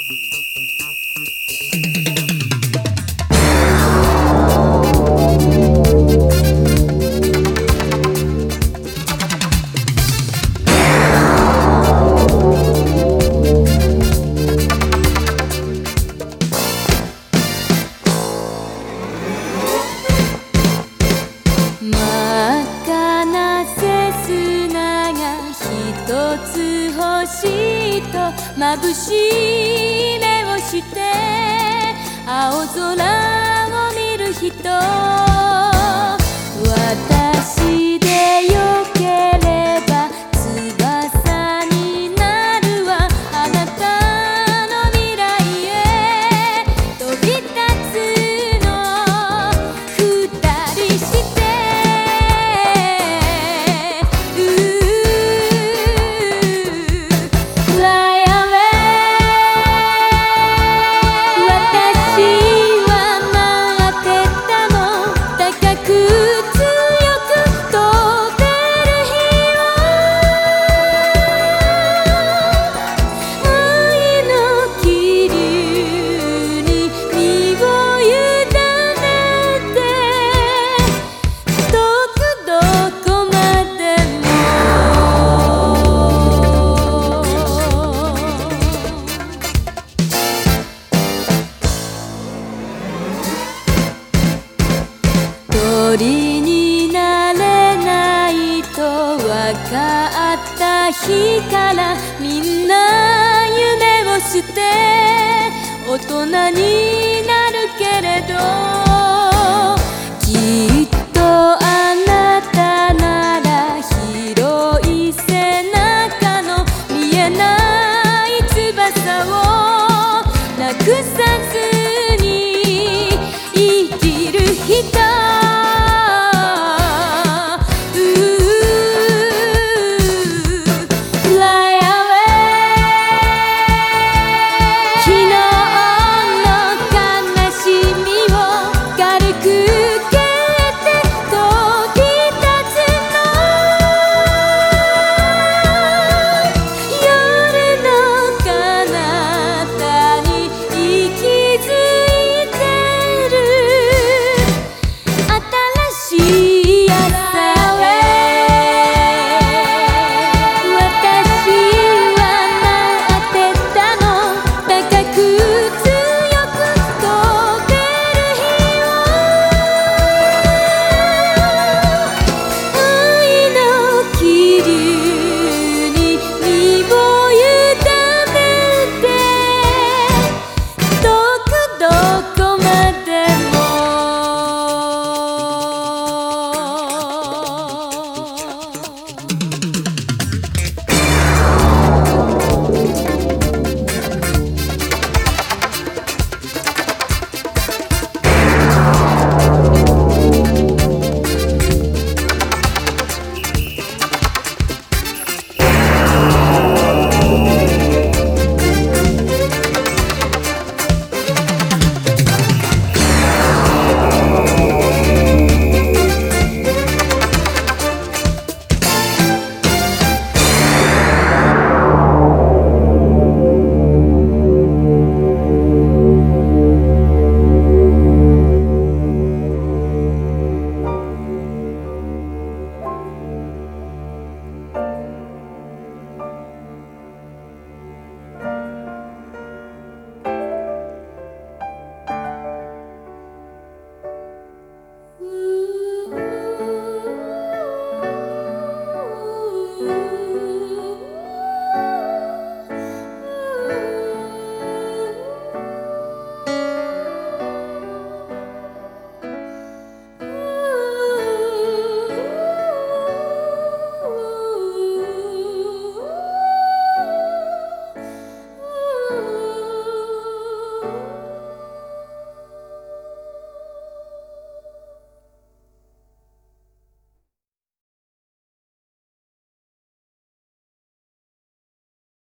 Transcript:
真っ赤なセスナが一つ欲しいと眩しい目をして青空を見る人、私でよければ翼になるわ、あなたの未来へ飛び立つの二人して鳥になれないとわかった日からみんな夢を捨て大人になるけれど、きっとあなたなら広い背中の見えない翼をなくす